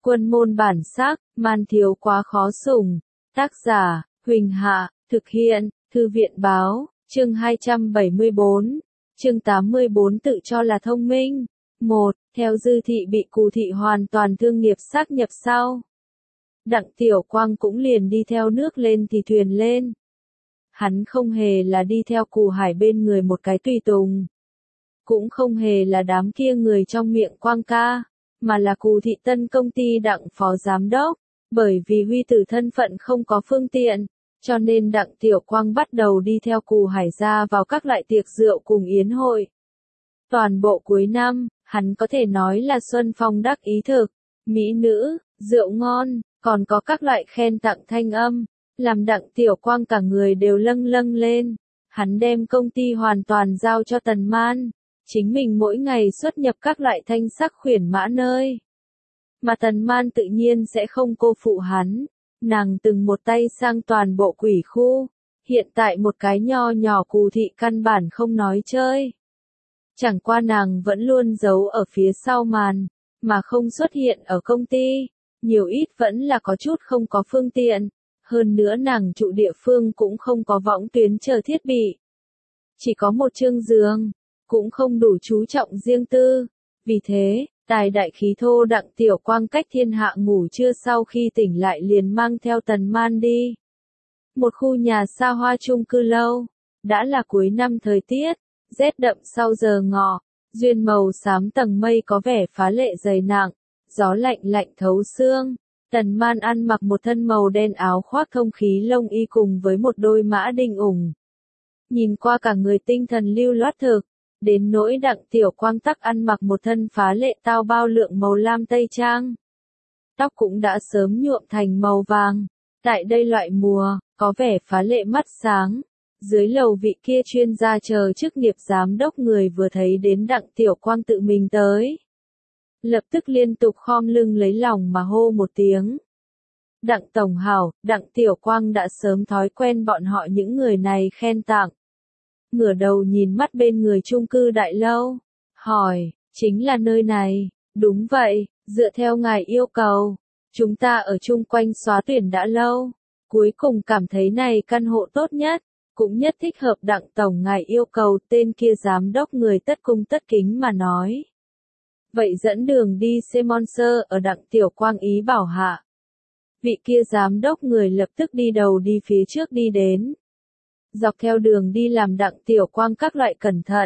Quân môn bản sắc, man thiếu quá khó sủng. Tác giả, Huỳnh Hạ, thực hiện, Thư viện báo, chương 274, chương 84 tự cho là thông minh. 1. Theo Dư Thị bị Cù Thị hoàn toàn thương nghiệp sáp nhập sau. Đặng Tiểu Quang cũng liền đi theo nước lên thì thuyền lên. Hắn không hề là đi theo Cù Hải bên người một cái tùy tùng. Cũng không hề là đám kia người trong miệng Quang ca, mà là Cù Thị tân công ty Đặng phó giám đốc. Bởi vì Huy Tử thân phận không có phương tiện, cho nên Đặng Tiểu Quang bắt đầu đi theo Cù Hải ra vào các loại tiệc rượu cùng yến hội. Toàn bộ cuối năm, hắn có thể nói là xuân phong đắc ý thực, mỹ nữ, rượu ngon, còn có các loại khen tặng thanh âm, làm Đặng Tiểu Quang cả người đều lâng lâng lên. Hắn đem công ty hoàn toàn giao cho Tần Man, chính mình mỗi ngày xuất nhập các loại thanh sắc khuyển mã nơi. Mà Tần Man tự nhiên sẽ không cô phụ hắn, nàng từng một tay sang toàn bộ quỷ khu, hiện tại một cái nho nhỏ Cù Thị căn bản không nói chơi. Chẳng qua nàng vẫn luôn giấu ở phía sau màn, mà không xuất hiện ở công ty, nhiều ít vẫn là có chút không có phương tiện, hơn nữa nàng trụ địa phương cũng không có võng tuyến chờ thiết bị. Chỉ có một chương giường, cũng không đủ chú trọng riêng tư, vì thế, tài đại khí thô Đặng Tiểu Quang cách thiên hạ ngủ trưa sau khi tỉnh lại liền mang theo Tần Man đi. Một khu nhà xa hoa chung cư lâu, đã là cuối năm thời tiết, rét đậm sau giờ ngọ, duyên màu xám tầng mây có vẻ phá lệ dày nặng, gió lạnh lạnh thấu xương. Tần Man ăn mặc một thân màu đen áo khoác thông khí lông y cùng với một đôi mã đinh ủng. Nhìn qua cả người tinh thần lưu loát thực, đến nỗi Đặng Tiểu Quang tắc ăn mặc một thân phá lệ tao bao lượng màu lam tây trang. Tóc cũng đã sớm nhuộm thành màu vàng, tại đây loại mùa, có vẻ phá lệ mắt sáng. Dưới lầu vị kia chuyên gia chờ chức nghiệp giám đốc người vừa thấy đến Đặng Tiểu Quang tự mình tới. Lập tức liên tục khom lưng lấy lòng mà hô một tiếng. Đặng Tổng hảo, Đặng Tiểu Quang đã sớm thói quen bọn họ những người này khen tặng. Ngửa đầu nhìn mắt bên người chung cư đại lâu, hỏi, chính là nơi này, đúng vậy, dựa theo ngài yêu cầu, chúng ta ở chung quanh xóa tuyển đã lâu, cuối cùng cảm thấy này căn hộ tốt nhất, cũng nhất thích hợp Đặng Tổng ngài yêu cầu. Tên kia giám đốc người tất cung tất kính mà nói. Vậy dẫn đường đi Semonser ở Đặng Tiểu Quang ý bảo hạ. Vị kia giám đốc người lập tức đi đầu đi phía trước đi đến. Dọc theo đường đi làm Đặng Tiểu Quang các loại cẩn thận.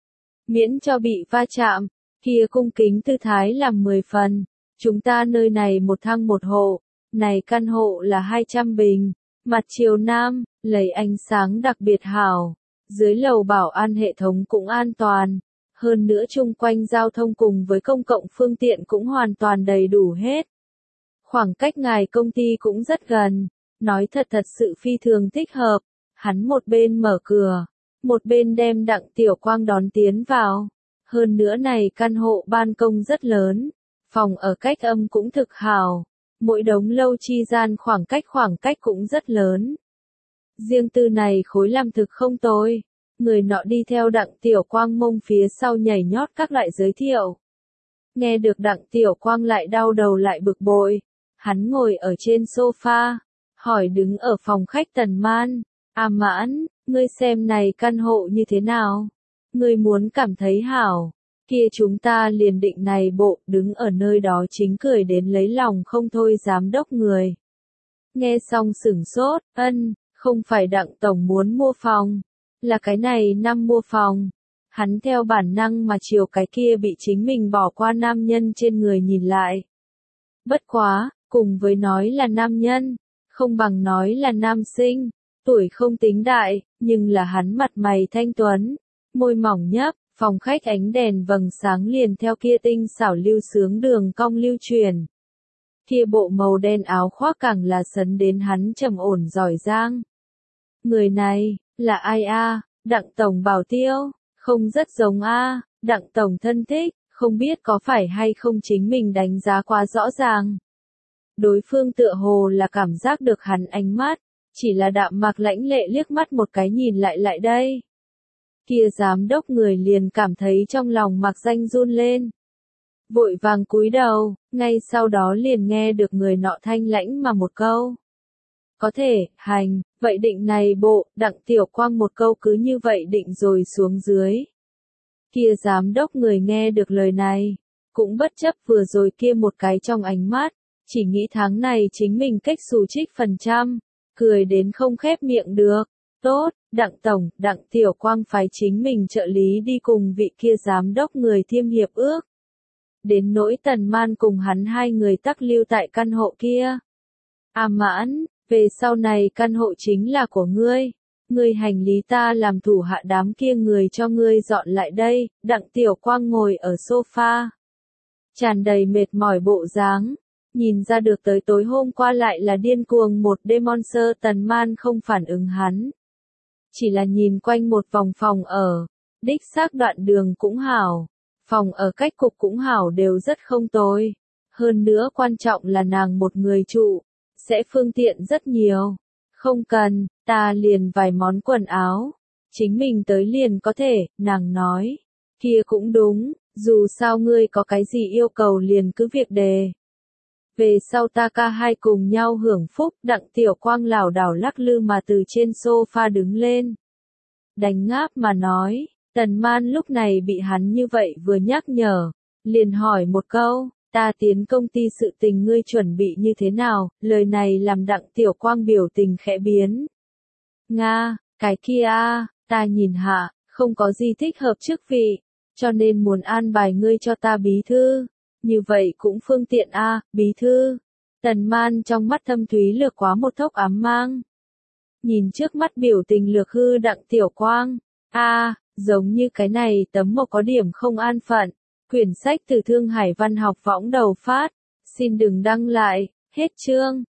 Miễn cho bị va chạm, kia cung kính tư thái làm 10 phần. Chúng ta nơi này một thang một hộ, này căn hộ là 200 bình, mặt chiều nam, lấy ánh sáng đặc biệt hảo. Dưới lầu bảo an hệ thống cũng an toàn. Hơn nữa chung quanh giao thông cùng với công cộng phương tiện cũng hoàn toàn đầy đủ hết. Khoảng cách ngài công ty cũng rất gần, nói thật sự phi thường thích hợp. Hắn một bên mở cửa, một bên đem Đặng Tiểu Quang đón tiến vào. Hơn nữa này căn hộ ban công rất lớn, phòng ở cách âm cũng thực hảo, mỗi đống lâu chi gian khoảng cách cũng rất lớn. Riêng tư này khối làm thực không tồi. Người nọ đi theo Đặng Tiểu Quang mông phía sau nhảy nhót các loại giới thiệu. Nghe được Đặng Tiểu Quang lại đau đầu lại bực bội. Hắn ngồi ở trên sofa, hỏi đứng ở phòng khách Tần Man. À Mãn, ngươi xem này căn hộ như thế nào? Ngươi muốn cảm thấy hảo, kia chúng ta liền định này bộ đứng ở nơi đó chính cười đến lấy lòng không thôi giám đốc người. Nghe xong sửng sốt, không phải Đặng Tổng muốn mua phòng. Là cái này năm mua phòng. Hắn theo bản năng mà chiều cái kia bị chính mình bỏ qua nam nhân trên người nhìn lại. Bất quá, cùng với nói là nam nhân, không bằng nói là nam sinh, tuổi không tính đại, nhưng là hắn mặt mày thanh tuấn, môi mỏng nhấp, phòng khách ánh đèn vầng sáng liền theo kia tinh xảo lưu sướng đường cong lưu truyền. Kia bộ màu đen áo khoác càng là sấn đến hắn trầm ổn giỏi giang. Người này, là ai a? Đặng Tổng bảo tiêu, không rất giống a. Đặng Tổng thân thích, không biết có phải hay không chính mình đánh giá quá rõ ràng. Đối phương tựa hồ là cảm giác được hắn ánh mắt, chỉ là đạm mạc lãnh lệ liếc mắt một cái nhìn lại đây. Kia giám đốc người liền cảm thấy trong lòng mạc danh run lên. vội vàng cúi đầu, ngay sau đó liền nghe được người nọ thanh lãnh mà một câu. Có thể, hành, vậy định này bộ, Đặng Tiểu Quang một câu cứ như vậy định rồi xuống dưới. Kia giám đốc người nghe được lời này, cũng bất chấp vừa rồi kia một cái trong ánh mắt, chỉ nghĩ tháng này chính mình cách xù trích phần trăm, cười đến không khép miệng được. Tốt, Đặng Tổng, Đặng Tiểu Quang phái chính mình trợ lý đi cùng vị kia giám đốc người thiêm hiệp ước. Đến nỗi Tần Man cùng hắn hai người tắc lưu tại căn hộ kia. A Mãn, về sau này căn hộ chính là của ngươi. Ngươi hành lý ta làm thủ hạ đám kia người cho ngươi dọn lại đây. Đặng Tiểu Quang ngồi ở sofa, tràn đầy mệt mỏi bộ dáng. Nhìn ra được tới tối hôm qua lại là điên cuồng một đêm monster. Tần Man không phản ứng hắn, chỉ là nhìn quanh một vòng phòng ở. Đích xác đoạn đường cũng hảo, phòng ở cách cục cũng hảo, đều rất không tồi. Hơn nữa quan trọng là nàng một người trụ, sẽ phương tiện rất nhiều. Không cần, ta liền vài món quần áo, chính mình tới liền có thể, nàng nói. Kia cũng đúng, dù sao ngươi có cái gì yêu cầu liền cứ việc đề. Về sau ta ca hai cùng nhau hưởng phúc. Đặng Tiểu Quang lảo đảo lắc lư mà từ trên sofa đứng lên, đánh ngáp mà nói. Tần Man lúc này bị hắn như vậy vừa nhắc nhở, liền hỏi một câu, ta tiến công ty sự tình ngươi chuẩn bị như thế nào? Lời này làm Đặng Tiểu Quang biểu tình khẽ biến. Nga, cái kia a, ta nhìn hạ, không có gì thích hợp chức vị, cho nên muốn an bài ngươi cho ta bí thư. Như vậy cũng phương tiện a, bí thư. Tần Man trong mắt thâm thúy lược quá một thốc ám mang. Nhìn trước mắt biểu tình lược hư Đặng Tiểu Quang, giống như cái này tấm mộc có điểm không an phận. Quyển sách từ Thương Hải Văn học võng đầu phát. Xin đừng đăng lại, hết chương.